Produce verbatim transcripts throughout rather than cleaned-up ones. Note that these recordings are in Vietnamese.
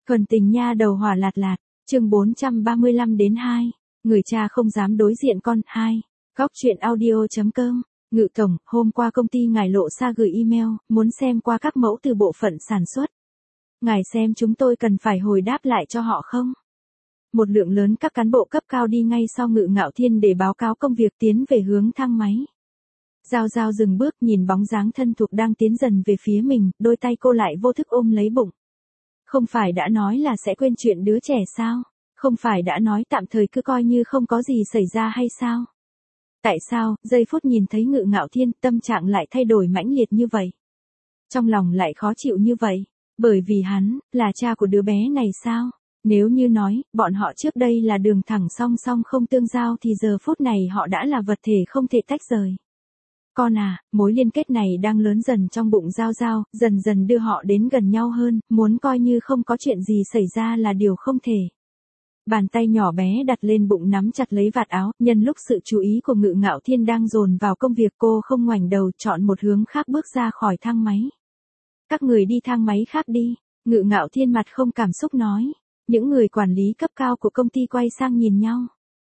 Thuần tình nha đầu hỏa lạt lạt, chương bốn trăm ba mươi lăm đến hai, người cha không dám đối diện con, hai, góc truyện audio.com, Ngự Tổng, hôm qua công ty ngài lộ xa gửi email, muốn xem qua các mẫu từ bộ phận sản xuất. Ngài xem chúng tôi cần phải hồi đáp lại cho họ không? Một lượng lớn các cán bộ cấp cao đi ngay sau Ngự Ngạo Thiên để báo cáo công việc tiến về hướng thang máy. Giao Giao dừng bước nhìn bóng dáng thân thuộc đang tiến dần về phía mình, đôi tay cô lại vô thức ôm lấy bụng. Không phải đã nói là sẽ quên chuyện đứa trẻ sao? Không phải đã nói tạm thời cứ coi như không có gì xảy ra hay sao? Tại sao, giây phút nhìn thấy Ngự Ngạo Thiên, tâm trạng lại thay đổi mãnh liệt như vậy? Trong lòng lại khó chịu như vậy? Bởi vì hắn, là cha của đứa bé này sao? Nếu như nói, bọn họ trước đây là đường thẳng song song không tương giao thì giờ phút này họ đã là vật thể không thể tách rời. Con à, mối liên kết này đang lớn dần trong bụng Giao Giao, dần dần đưa họ đến gần nhau hơn, muốn coi như không có chuyện gì xảy ra là điều không thể. Bàn tay nhỏ bé đặt lên bụng nắm chặt lấy vạt áo, nhân lúc sự chú ý của Ngự Ngạo Thiên đang dồn vào công việc cô không ngoảnh đầu chọn một hướng khác bước ra khỏi thang máy. Các người đi thang máy khác đi, Ngự Ngạo Thiên mặt không cảm xúc nói. Những người quản lý cấp cao của công ty quay sang nhìn nhau.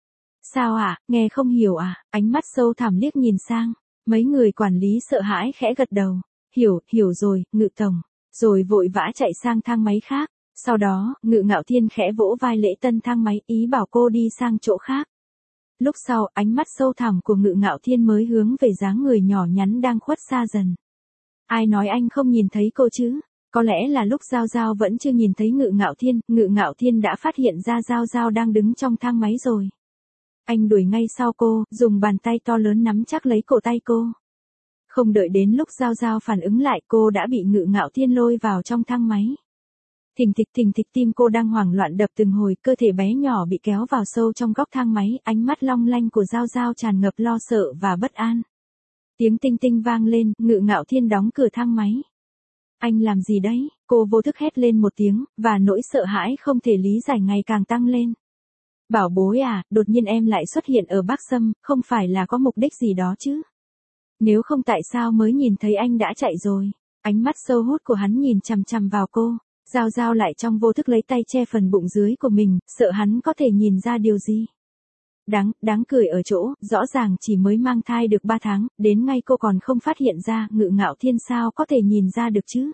Sao ạ, à, nghe không hiểu à, ánh mắt sâu thẳm liếc nhìn sang. Mấy người quản lý sợ hãi khẽ gật đầu. Hiểu, hiểu rồi, Ngự Tổng. Rồi vội vã chạy sang thang máy khác. Sau đó, Ngự Ngạo Thiên khẽ vỗ vai Lễ Tân thang máy ý bảo cô đi sang chỗ khác. Lúc sau, ánh mắt sâu thẳm của Ngự Ngạo Thiên mới hướng về dáng người nhỏ nhắn đang khuất xa dần. Ai nói anh không nhìn thấy cô chứ? Có lẽ là lúc Giao Giao vẫn chưa nhìn thấy Ngự Ngạo Thiên, Ngự Ngạo Thiên đã phát hiện ra Giao Giao đang đứng trong thang máy rồi. Anh đuổi ngay sau cô, dùng bàn tay to lớn nắm chắc lấy cổ tay cô. Không đợi đến lúc Giao Giao phản ứng lại, cô đã bị Ngự Ngạo Thiên lôi vào trong thang máy. Thình thịch thình thịch, tim cô đang hoảng loạn đập từng hồi, cơ thể bé nhỏ bị kéo vào sâu trong góc thang máy, ánh mắt long lanh của Giao Giao tràn ngập lo sợ và bất an. Tiếng tinh tinh vang lên, Ngự Ngạo Thiên đóng cửa thang máy. Anh làm gì đấy? Cô vô thức hét lên một tiếng, và nỗi sợ hãi không thể lý giải ngày càng tăng lên. Bảo bối à, đột nhiên em lại xuất hiện ở Bắc Sâm, không phải là có mục đích gì đó chứ? Nếu không tại sao mới nhìn thấy anh đã chạy rồi? Ánh mắt sâu hút của hắn nhìn chằm chằm vào cô, Giao Giao lại trong vô thức lấy tay che phần bụng dưới của mình, sợ hắn có thể nhìn ra điều gì. Đáng, đáng cười ở chỗ, rõ ràng chỉ mới mang thai được ba tháng, đến ngay cô còn không phát hiện ra, Ngự Ngạo Thiên sao có thể nhìn ra được chứ?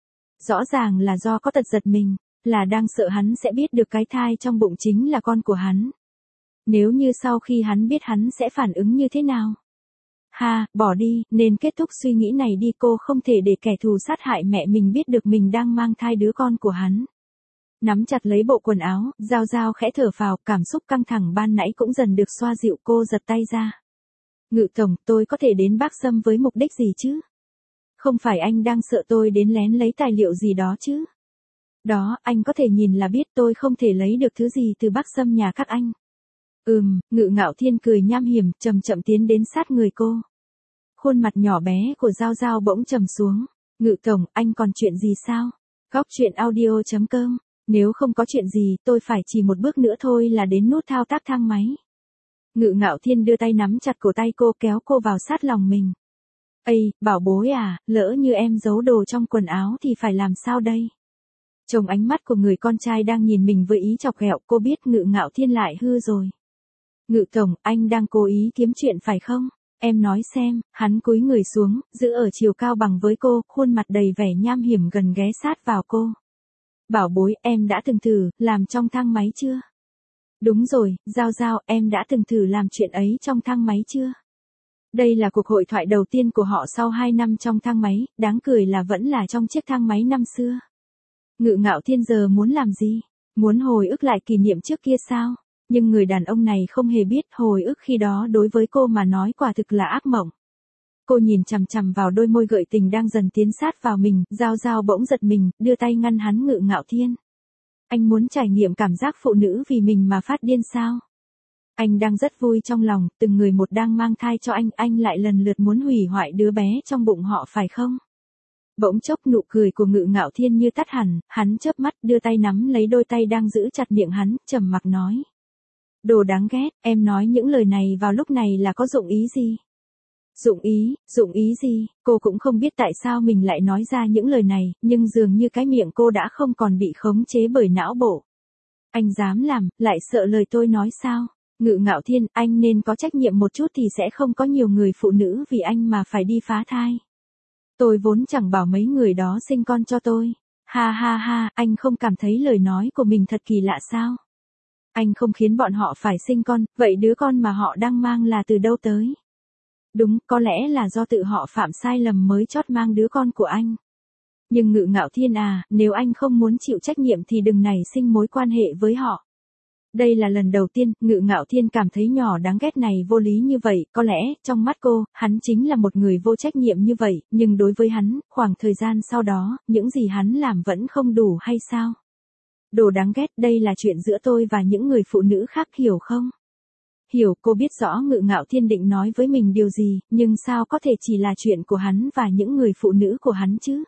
Rõ ràng là do có tật giật mình, là đang sợ hắn sẽ biết được cái thai trong bụng chính là con của hắn. Nếu như sau khi hắn biết hắn sẽ phản ứng như thế nào? Ha, bỏ đi, nên kết thúc suy nghĩ này đi, cô không thể để kẻ thù sát hại mẹ mình biết được mình đang mang thai đứa con của hắn. Nắm chặt lấy bộ quần áo, Giao Giao khẽ thở phào, cảm xúc căng thẳng ban nãy cũng dần được xoa dịu, cô giật tay ra. Ngự Tổng, tôi có thể đến Bắc Sâm với mục đích gì chứ? Không phải anh đang sợ tôi đến lén lấy tài liệu gì đó chứ? Đó, anh có thể nhìn là biết tôi không thể lấy được thứ gì từ Bắc Sâm nhà các anh. Ừm, Ngự Ngạo Thiên cười nham hiểm, chậm chậm tiến đến sát người cô. Khuôn mặt nhỏ bé của Giao Giao bỗng trầm xuống. Ngự Tổng, anh còn chuyện gì sao? Góc truyện audio.com. Nếu không có chuyện gì, tôi phải chỉ một bước nữa thôi là đến nút thao tác thang máy. Ngự Ngạo Thiên đưa tay nắm chặt cổ tay cô, kéo cô vào sát lòng mình. Ây, bảo bối à, lỡ như em giấu đồ trong quần áo thì phải làm sao đây? Trông ánh mắt của người con trai đang nhìn mình với ý chọc ghẹo, cô biết Ngự Ngạo Thiên lại hư rồi. Ngự Tổng, anh đang cố ý kiếm chuyện phải không? Em nói xem, hắn cúi người xuống, giữ ở chiều cao bằng với cô, khuôn mặt đầy vẻ nham hiểm gần ghé sát vào cô. Bảo bối, em đã từng thử, làm trong thang máy chưa? Đúng rồi, Giao Giao, em đã từng thử làm chuyện ấy trong thang máy chưa? Đây là cuộc hội thoại đầu tiên của họ sau hai năm trong thang máy, đáng cười là vẫn là trong chiếc thang máy năm xưa. Ngự Ngạo Thiên giờ muốn làm gì? Muốn hồi ức lại kỷ niệm trước kia sao? Nhưng người đàn ông này không hề biết hồi ức khi đó đối với cô mà nói quả thực là ác mộng. Cô nhìn chằm chằm vào đôi môi gợi tình đang dần tiến sát vào mình, Giao Giao bỗng giật mình, đưa tay ngăn hắn. Ngự Ngạo Thiên. Anh muốn trải nghiệm cảm giác phụ nữ vì mình mà phát điên sao? Anh đang rất vui trong lòng, từng người một đang mang thai cho anh, anh lại lần lượt muốn hủy hoại đứa bé trong bụng họ phải không? Bỗng chốc nụ cười của Ngự Ngạo Thiên như tắt hẳn, hắn chớp mắt đưa tay nắm lấy đôi tay đang giữ chặt miệng hắn, trầm mặc nói. Đồ đáng ghét, em nói những lời này vào lúc này là có dụng ý gì? Dụng ý, dụng ý gì, cô cũng không biết tại sao mình lại nói ra những lời này, nhưng dường như cái miệng cô đã không còn bị khống chế bởi não bộ. Anh dám làm, lại sợ lời tôi nói sao? Ngự Ngạo Thiên, anh nên có trách nhiệm một chút thì sẽ không có nhiều người phụ nữ vì anh mà phải đi phá thai. Tôi vốn chẳng bảo mấy người đó sinh con cho tôi. Ha ha ha, anh không cảm thấy lời nói của mình thật kỳ lạ sao? Anh không khiến bọn họ phải sinh con, vậy đứa con mà họ đang mang là từ đâu tới? Đúng, có lẽ là do tự họ phạm sai lầm mới chót mang đứa con của anh. Nhưng Ngự Ngạo Thiên à, nếu anh không muốn chịu trách nhiệm thì đừng nảy sinh mối quan hệ với họ. Đây là lần đầu tiên, Ngự Ngạo Thiên cảm thấy nhỏ đáng ghét này vô lý như vậy, có lẽ, trong mắt cô, hắn chính là một người vô trách nhiệm như vậy, nhưng đối với hắn, khoảng thời gian sau đó, những gì hắn làm vẫn không đủ hay sao? Đồ đáng ghét, đây là chuyện giữa tôi và những người phụ nữ khác, hiểu không? Hiểu, cô biết rõ Ngự Ngạo Thiên định nói với mình điều gì, nhưng sao có thể chỉ là chuyện của hắn và những người phụ nữ của hắn chứ?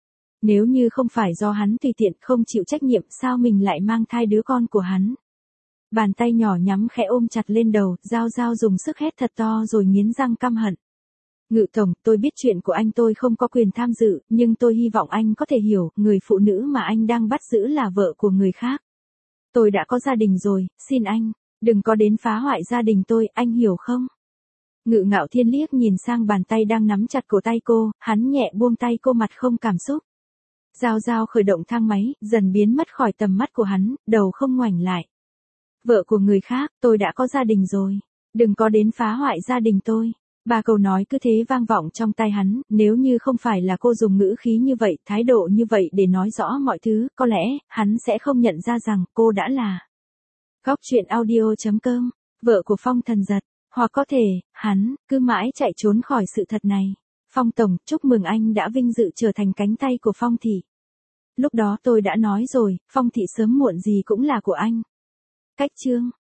Nếu như không phải do hắn tùy tiện không chịu trách nhiệm, sao mình lại mang thai đứa con của hắn? Bàn tay nhỏ nhắm khẽ ôm chặt lên đầu, Giao Giao dùng sức hét thật to rồi nghiến răng căm hận. Ngự Tổng, tôi biết chuyện của anh tôi không có quyền tham dự, nhưng tôi hy vọng anh có thể hiểu, người phụ nữ mà anh đang bắt giữ là vợ của người khác. Tôi đã có gia đình rồi, xin anh, đừng có đến phá hoại gia đình tôi, anh hiểu không? Ngự Ngạo Thiên liếc nhìn sang bàn tay đang nắm chặt cổ tay cô, hắn nhẹ buông tay cô, mặt không cảm xúc. Giao Giao khởi động thang máy, dần biến mất khỏi tầm mắt của hắn, đầu không ngoảnh lại. Vợ của người khác, tôi đã có gia đình rồi. Đừng có đến phá hoại gia đình tôi. Ba câu nói cứ thế vang vọng trong tai hắn, nếu như không phải là cô dùng ngữ khí như vậy, thái độ như vậy để nói rõ mọi thứ, có lẽ, hắn sẽ không nhận ra rằng cô đã là Góc truyện audio chấm com, vợ của Phong Thần Giật. Hoặc có thể, hắn, cứ mãi chạy trốn khỏi sự thật này. Phong Tổng, chúc mừng anh đã vinh dự trở thành cánh tay của Phong Thị. Lúc đó tôi đã nói rồi, Phong Thị sớm muộn gì cũng là của anh. Cách chương